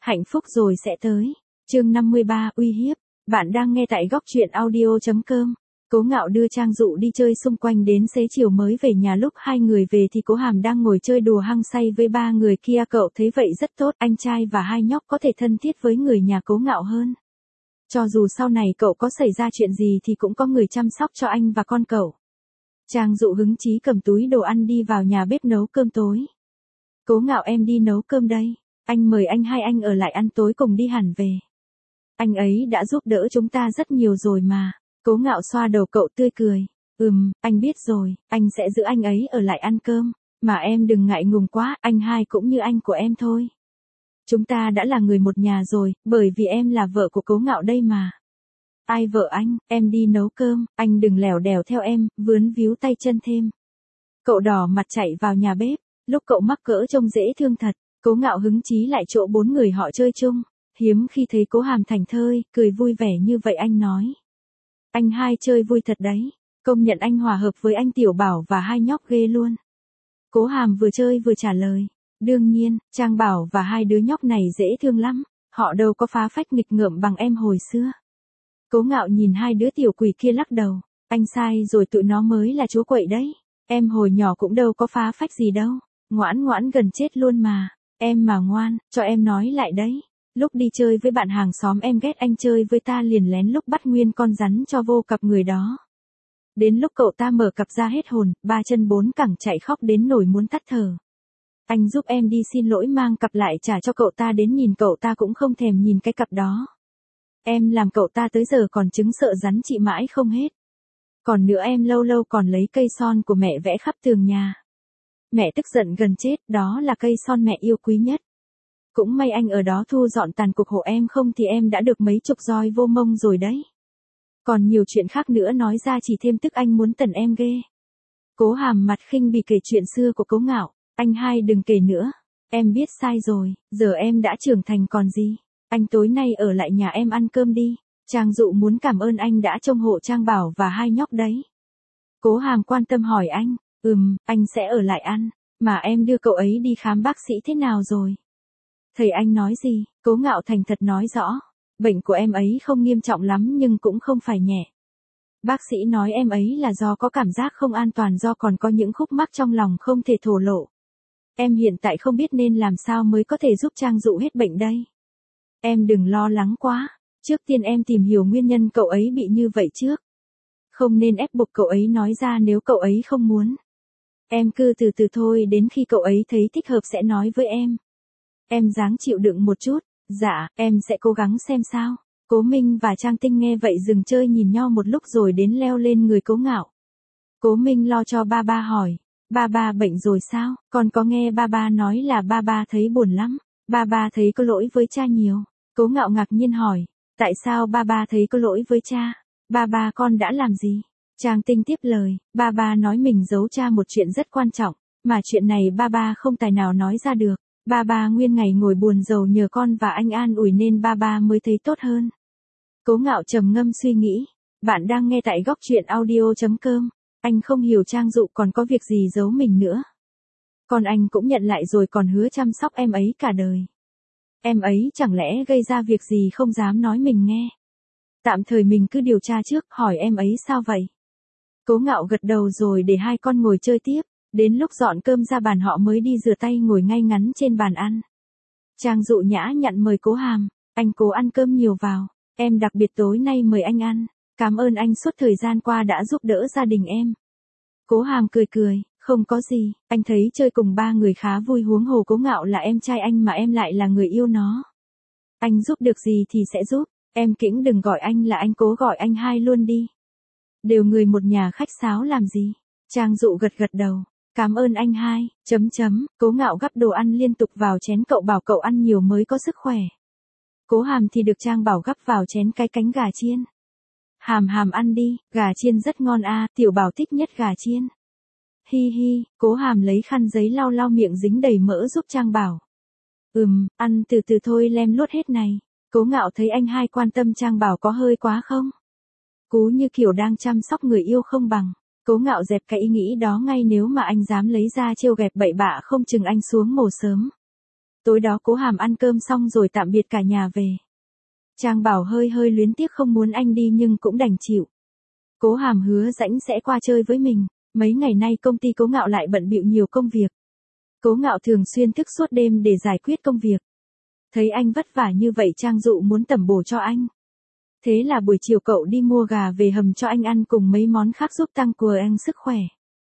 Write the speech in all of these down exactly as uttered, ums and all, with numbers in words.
Hạnh phúc rồi sẽ tới. Chương năm mươi ba, uy hiếp. Bạn đang nghe tại góc truyện audio chấm com. Cố Ngạo đưa Trang Dụ đi chơi xung quanh đến xế chiều mới về nhà, lúc hai người về thì Cố Hàm đang ngồi chơi đùa hăng say với ba người kia. Cậu thấy vậy rất tốt, anh trai và hai nhóc có thể thân thiết với người nhà Cố Ngạo hơn. Cho dù sau này cậu có xảy ra chuyện gì thì cũng có người chăm sóc cho anh và con cậu. Trang Dụ hứng chí cầm túi đồ ăn đi vào nhà bếp nấu cơm tối. Cố Ngạo, em đi nấu cơm đây. Anh mời anh hai anh ở lại ăn tối cùng đi hẳn về. Anh ấy đã giúp đỡ chúng ta rất nhiều rồi mà. Cố Ngạo xoa đầu cậu tươi cười. Ừm, anh biết rồi, anh sẽ giữ anh ấy ở lại ăn cơm. Mà em đừng ngại ngùng quá, anh hai cũng như anh của em thôi. Chúng ta đã là người một nhà rồi, bởi vì em là vợ của Cố Ngạo đây mà. Ai vợ anh, em đi nấu cơm, anh đừng lèo đèo theo em, vướn víu tay chân thêm. Cậu đỏ mặt chạy vào nhà bếp, lúc cậu mắc cỡ trông dễ thương thật. Cố Ngạo hứng chí lại chỗ bốn người họ chơi chung. Hiếm khi thấy Cố Hàm thảnh thơi, cười vui vẻ như vậy. Anh nói. Anh hai chơi vui thật đấy. Công nhận anh hòa hợp với anh Tiểu Bảo và hai nhóc ghê luôn. Cố Hàm vừa chơi vừa trả lời. Đương nhiên, Trang Bảo và hai đứa nhóc này dễ thương lắm. Họ đâu có phá phách nghịch ngợm bằng em hồi xưa. Cố Ngạo nhìn hai đứa tiểu quỷ kia lắc đầu. Anh sai rồi, tụi nó mới là chúa quậy đấy. Em hồi nhỏ cũng đâu có phá phách gì đâu. Ngoãn ngoãn gần chết luôn mà. Em mà ngoan, cho em nói lại đấy. Lúc đi chơi với bạn hàng xóm em ghét anh chơi với ta liền lén lúc bắt nguyên con rắn cho vô cặp người đó. Đến lúc cậu ta mở cặp ra hết hồn, ba chân bốn cẳng chạy khóc đến nỗi muốn tắt thở. Anh giúp em đi xin lỗi mang cặp lại trả cho cậu ta, đến nhìn cậu ta cũng không thèm nhìn cái cặp đó. Em làm cậu ta tới giờ còn chứng sợ rắn chị mãi không hết. Còn nữa em lâu lâu còn lấy cây son của mẹ vẽ khắp tường nhà. Mẹ tức giận gần chết, đó là cây son mẹ yêu quý nhất. Cũng may anh ở đó thu dọn tàn cục hộ em, không thì em đã được mấy chục roi vô mông rồi đấy. Còn nhiều chuyện khác nữa nói ra chỉ thêm tức anh muốn tẩn em ghê. Cố Hàm mặt khinh bỉ kể chuyện xưa của Cố Ngạo. Anh hai đừng kể nữa. Em biết sai rồi, giờ em đã trưởng thành còn gì. Anh tối nay ở lại nhà em ăn cơm đi. Trang Dụ muốn cảm ơn anh đã trông hộ Trang Bảo và hai nhóc đấy. Cố Hàm quan tâm hỏi anh. Ừm, anh sẽ ở lại ăn. Mà em đưa cậu ấy đi khám bác sĩ thế nào rồi? Thầy anh nói gì? Cố Ngạo thành thật nói rõ. Bệnh của em ấy không nghiêm trọng lắm nhưng cũng không phải nhẹ. Bác sĩ nói em ấy là do có cảm giác không an toàn, do còn có những khúc mắc trong lòng không thể thổ lộ. Em hiện tại không biết nên làm sao mới có thể giúp Trang Dụ hết bệnh đây. Em đừng lo lắng quá. Trước tiên em tìm hiểu nguyên nhân cậu ấy bị như vậy trước. Không nên ép buộc cậu ấy nói ra nếu cậu ấy không muốn. Em cứ từ từ thôi, đến khi cậu ấy thấy thích hợp sẽ nói với em. Em ráng chịu đựng một chút. Dạ, em sẽ cố gắng xem sao. Cố Minh và Trang Tinh nghe vậy dừng chơi nhìn nhau một lúc rồi đến leo lên người Cố Ngạo. Cố Minh lo cho ba ba hỏi. Ba ba bệnh rồi sao? Con có nghe ba ba nói là ba ba thấy buồn lắm. Ba ba thấy có lỗi với cha nhiều. Cố Ngạo ngạc nhiên hỏi. Tại sao ba ba thấy có lỗi với cha? Ba ba con đã làm gì? Trang Tinh tiếp lời. Ba ba nói mình giấu cha một chuyện rất quan trọng. Mà chuyện này ba ba không tài nào nói ra được. Ba ba nguyên ngày ngồi buồn rầu nhờ con và anh an ủi nên ba ba mới thấy tốt hơn. Cố Ngạo trầm ngâm suy nghĩ. Bạn đang nghe tại góc truyện audio chấm com. Anh không hiểu Trang Dụ còn có việc gì giấu mình nữa. Còn anh cũng nhận lại rồi còn hứa chăm sóc em ấy cả đời. Em ấy chẳng lẽ gây ra việc gì không dám nói mình nghe. Tạm thời mình cứ điều tra trước, hỏi em ấy sao vậy. Cố Ngạo gật đầu rồi để hai con ngồi chơi tiếp. Đến lúc dọn cơm ra bàn họ mới đi rửa tay ngồi ngay ngắn trên bàn ăn. Trang Dụ nhã nhặn mời Cố Hàm. Anh cố ăn cơm nhiều vào. Em đặc biệt tối nay mời anh ăn. Cảm ơn anh suốt thời gian qua đã giúp đỡ gia đình em. Cố Hàm cười cười. Không có gì, anh thấy chơi cùng ba người khá vui, huống hồ Cố Ngạo là em trai anh mà em lại là người yêu nó. Anh giúp được gì thì sẽ giúp. Em Kĩnh đừng gọi anh là anh, cố gọi anh hai luôn đi. Đều người một nhà khách sáo làm gì. Trang Dụ gật gật đầu. Cảm ơn anh hai, chấm chấm, Cố Ngạo gắp đồ ăn liên tục vào chén, cậu bảo cậu ăn nhiều mới có sức khỏe. Cố Hàm thì được Trang Bảo gắp vào chén cái cánh gà chiên. Hàm Hàm ăn đi, gà chiên rất ngon a, Tiểu Bảo thích nhất gà chiên. Hi hi, Cố Hàm lấy khăn giấy lau lau miệng dính đầy mỡ giúp Trang Bảo. Ừm, ăn từ từ thôi, lem luốt hết này. Cố Ngạo thấy anh hai quan tâm Trang Bảo có hơi quá không? Cú như kiểu đang chăm sóc người yêu không bằng. Cố Ngạo dẹp cái ý nghĩ đó ngay, nếu mà anh dám lấy ra trêu ghẹo bậy bạ không chừng anh xuống mồ sớm. Tối đó Cố Hàm ăn cơm xong rồi tạm biệt cả nhà về. Trang Bảo hơi hơi luyến tiếc không muốn anh đi nhưng cũng đành chịu. Cố Hàm hứa rãnh sẽ qua chơi với mình. Mấy ngày nay công ty Cố Ngạo lại bận bịu nhiều công việc. Cố Ngạo thường xuyên thức suốt đêm để giải quyết công việc. Thấy anh vất vả như vậy Trang Dụ muốn tẩm bổ cho anh. Thế là buổi chiều cậu đi mua gà về hầm cho anh ăn cùng mấy món khác giúp tăng cường anh sức khỏe.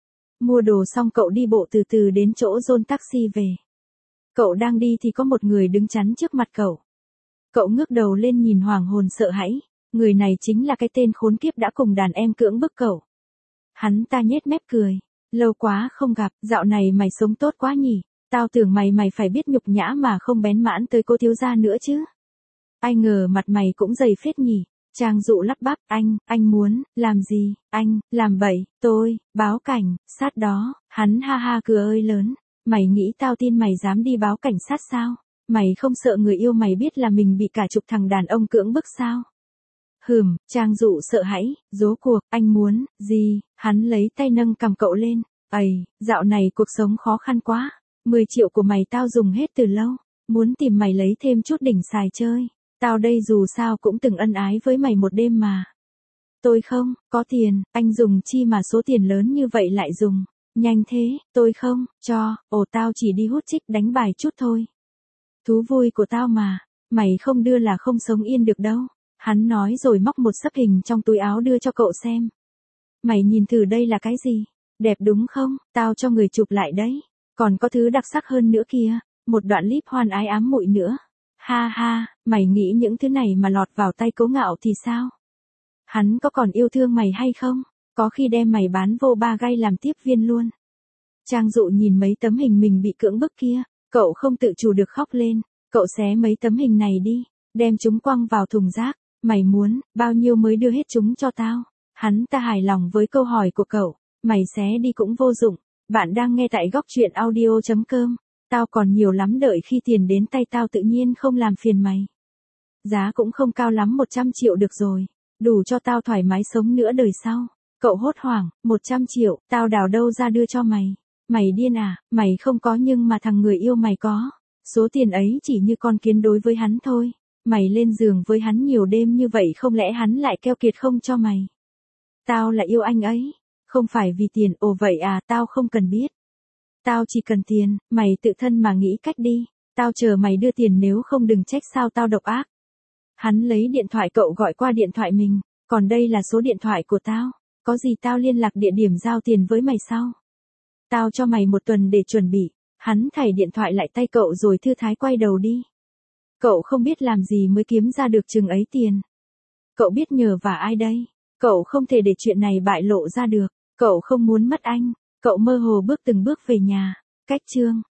Mua đồ xong cậu đi bộ từ từ đến chỗ dôn taxi về. Cậu đang đi thì có một người đứng chắn trước mặt cậu. Cậu ngước đầu lên nhìn hoàng hồn sợ hãi. Người này chính là cái tên khốn kiếp đã cùng đàn em cưỡng bức cậu. Hắn ta nhếch mép cười. Lâu quá không gặp, dạo này mày sống tốt quá nhỉ. Tao tưởng mày mày phải biết nhục nhã mà không bén mãn tới cô thiếu gia nữa chứ. Ai ngờ mặt mày cũng dày phết nhỉ. Trang Dụ lắp bắp, anh, anh muốn, làm gì, anh, làm bậy, tôi, báo cảnh, sát đó, hắn ha ha cười ơi lớn. Mày nghĩ tao tin mày dám đi báo cảnh sát sao? Mày không sợ người yêu mày biết là mình bị cả chục thằng đàn ông cưỡng bức sao? Hừm, Trang Dụ sợ hãi, rốt cuộc, anh muốn, gì, hắn lấy tay nâng cầm cậu lên. Ây, dạo này cuộc sống khó khăn quá, mười triệu của mày tao dùng hết từ lâu, muốn tìm mày lấy thêm chút đỉnh xài chơi. Tao đây dù sao cũng từng ân ái với mày một đêm mà. Tôi không, có tiền, anh dùng chi mà số tiền lớn như vậy lại dùng. Nhanh thế, tôi không, cho, ồ tao chỉ đi hút chích đánh bài chút thôi. Thú vui của tao mà, mày không đưa là không sống yên được đâu. Hắn nói rồi móc một xấp hình trong túi áo đưa cho cậu xem. Mày nhìn thử đây là cái gì? Đẹp đúng không? Tao cho người chụp lại đấy. Còn có thứ đặc sắc hơn nữa kia, một đoạn clip hoan ái ám muội nữa. Ha ha, mày nghĩ những thứ này mà lọt vào tay Cố Ngạo thì sao? Hắn có còn yêu thương mày hay không? Có khi đem mày bán vô ba gai làm tiếp viên luôn. Trang Dụ nhìn mấy tấm hình mình bị cưỡng bức kia, cậu không tự chủ được khóc lên. Cậu xé mấy tấm hình này đi, đem chúng quăng vào thùng rác. Mày muốn, bao nhiêu mới đưa hết chúng cho tao? Hắn ta hài lòng với câu hỏi của cậu. Mày xé đi cũng vô dụng. Bạn đang nghe tại góc truyện audio chấm com. Tao còn nhiều lắm, đợi khi tiền đến tay tao tự nhiên không làm phiền mày. Giá cũng không cao lắm, một trăm triệu được rồi. Đủ cho tao thoải mái sống nữa đời sau. Cậu hốt hoảng, một trăm triệu, tao đào đâu ra đưa cho mày. Mày điên à, mày không có nhưng mà thằng người yêu mày có. Số tiền ấy chỉ như con kiến đối với hắn thôi. Mày lên giường với hắn nhiều đêm như vậy không lẽ hắn lại keo kiệt không cho mày. Tao là yêu anh ấy. Không phải vì tiền, ồ vậy à, tao không cần biết. Tao chỉ cần tiền, mày tự thân mà nghĩ cách đi. Tao chờ mày đưa tiền, nếu không đừng trách sao tao độc ác. Hắn lấy điện thoại cậu gọi qua điện thoại mình. Còn đây là số điện thoại của tao. Có gì tao liên lạc địa điểm giao tiền với mày sau. Tao cho mày một tuần để chuẩn bị. Hắn thảy điện thoại lại tay cậu rồi thư thái quay đầu đi. Cậu không biết làm gì mới kiếm ra được chừng ấy tiền. Cậu biết nhờ vả ai đây? Cậu không thể để chuyện này bại lộ ra được. Cậu không muốn mất anh. Cậu mơ hồ bước từng bước về nhà. Cách chương